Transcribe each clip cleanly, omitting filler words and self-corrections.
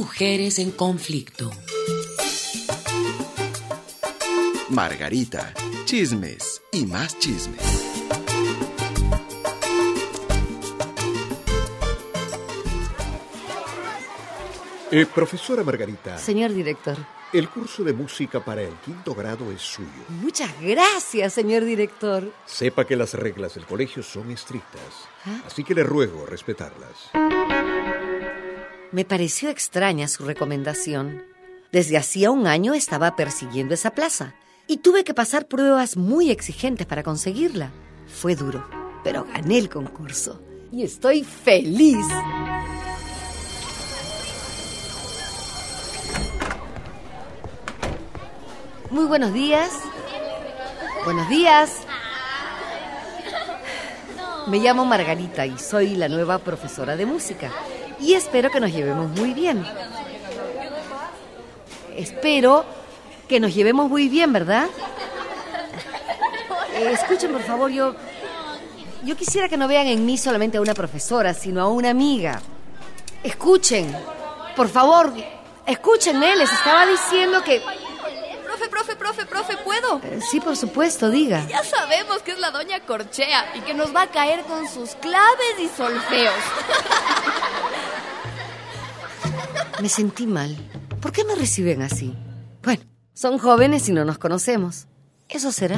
Mujeres en conflicto. Margarita, chismes y más chismes. Profesora Margarita. Señor director. El curso de música para el 5º grado es suyo. Muchas gracias, señor director. Sepa que las reglas del colegio son estrictas, así que le ruego respetarlas. Me pareció extraña su recomendación. Desde hacía un año estaba persiguiendo esa plaza y tuve que pasar pruebas muy exigentes para conseguirla. Fue duro, pero gané el concurso y estoy feliz. Muy buenos días. Buenos días. Me llamo Margarita y soy la nueva profesora de música. Y espero que nos llevemos muy bien. Espero que nos llevemos muy bien, ¿verdad? Escuchen, por favor, yo quisiera que no vean en mí solamente a una profesora, sino a una amiga. Escuchen, por favor, escúchenme, les estaba diciendo que... Profe, ¿puedo? Sí, por supuesto, diga. Ya sabemos que es la doña Corchea y que nos va a caer con sus claves y solfeos. Me sentí mal. ¿Por qué me reciben así? Bueno, son jóvenes y no nos conocemos. Eso será.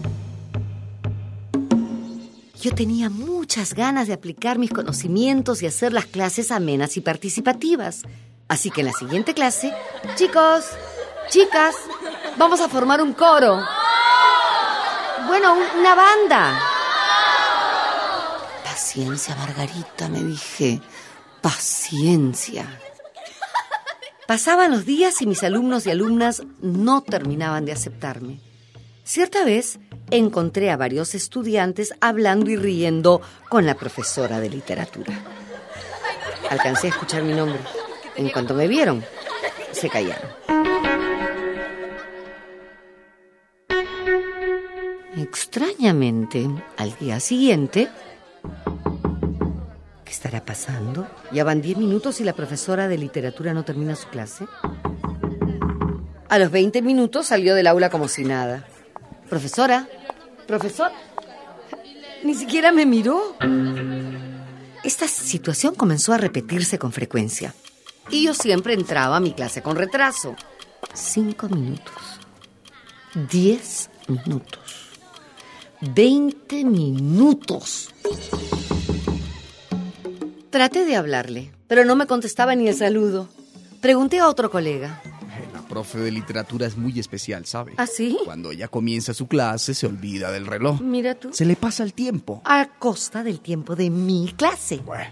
Yo tenía muchas ganas de aplicar mis conocimientos y hacer las clases amenas y participativas. Así que en la siguiente clase, chicos, chicas, vamos a formar un coro. Bueno, una banda. Paciencia, Margarita, me dije. Paciencia. Pasaban los días y mis alumnos y alumnas no terminaban de aceptarme. Cierta vez encontré a varios estudiantes hablando y riendo con la profesora de literatura. Alcancé a escuchar mi nombre. En cuanto me vieron, se callaron. Extrañamente, al día siguiente... ¿Qué estará pasando? Ya van 10 minutos y la profesora de literatura no termina su clase. A los 20 minutos salió del aula como si nada. Profesor, ni siquiera me miró. Esta situación comenzó a repetirse con frecuencia. Y yo siempre entraba a mi clase con retraso. 5 minutos. 10 minutos. 20 minutos. Traté de hablarle, pero no me contestaba ni el saludo. Pregunté a otro colega. La profe de literatura es muy especial, ¿sabe? ¿Ah, sí? Cuando ella comienza su clase, se olvida del reloj. Mira tú. Se le pasa el tiempo. A costa del tiempo de mi clase. Bueno.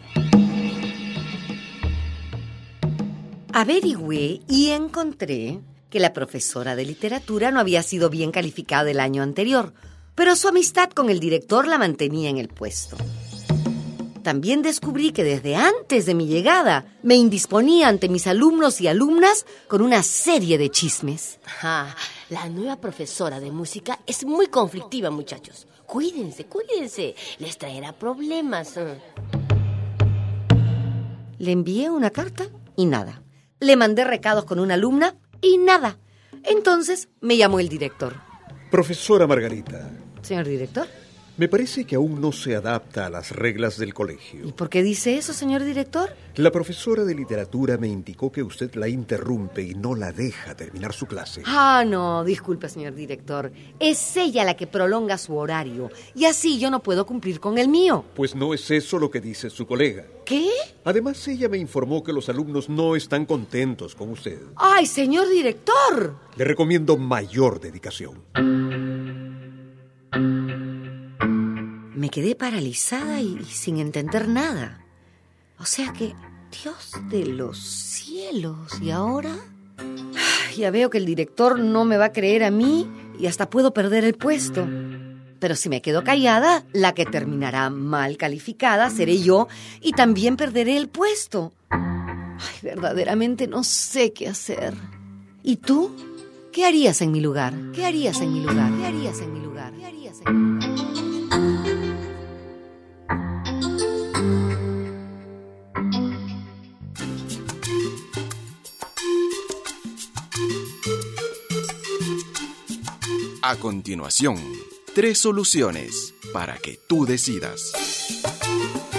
Averigüé y encontré que la profesora de literatura no había sido bien calificada el año anterior, pero su amistad con el director la mantenía en el puesto. También descubrí que desde antes de mi llegada me indisponía ante mis alumnos y alumnas con una serie de chismes. La nueva profesora de música es muy conflictiva, muchachos. Cuídense. Les traerá problemas. Le envié una carta y nada. Le mandé recados con una alumna y nada. Entonces me llamó el director. Profesora Margarita. Señor director. Me parece que aún no se adapta a las reglas del colegio. ¿Y por qué dice eso, señor director? La profesora de literatura me indicó que usted la interrumpe y no la deja terminar su clase. No, disculpe, señor director. Es ella la que prolonga su horario y así yo no puedo cumplir con el mío. Pues no es eso lo que dice su colega. ¿Qué? Además, ella me informó que los alumnos no están contentos con usted. ¡Ay, señor director! Le recomiendo mayor dedicación. Me quedé paralizada y sin entender nada. O sea que, Dios de los cielos, ¿y ahora? Ya veo que el director no me va a creer a mí y hasta puedo perder el puesto. Pero si me quedo callada, la que terminará mal calificada seré yo y también perderé el puesto. Ay, verdaderamente no sé qué hacer. ¿Y tú? ¿Qué harías en mi lugar? ¿Qué harías en mi lugar? ¿Qué harías en mi lugar? ¿Qué harías en mi lugar? A continuación, 3 soluciones para que tú decidas.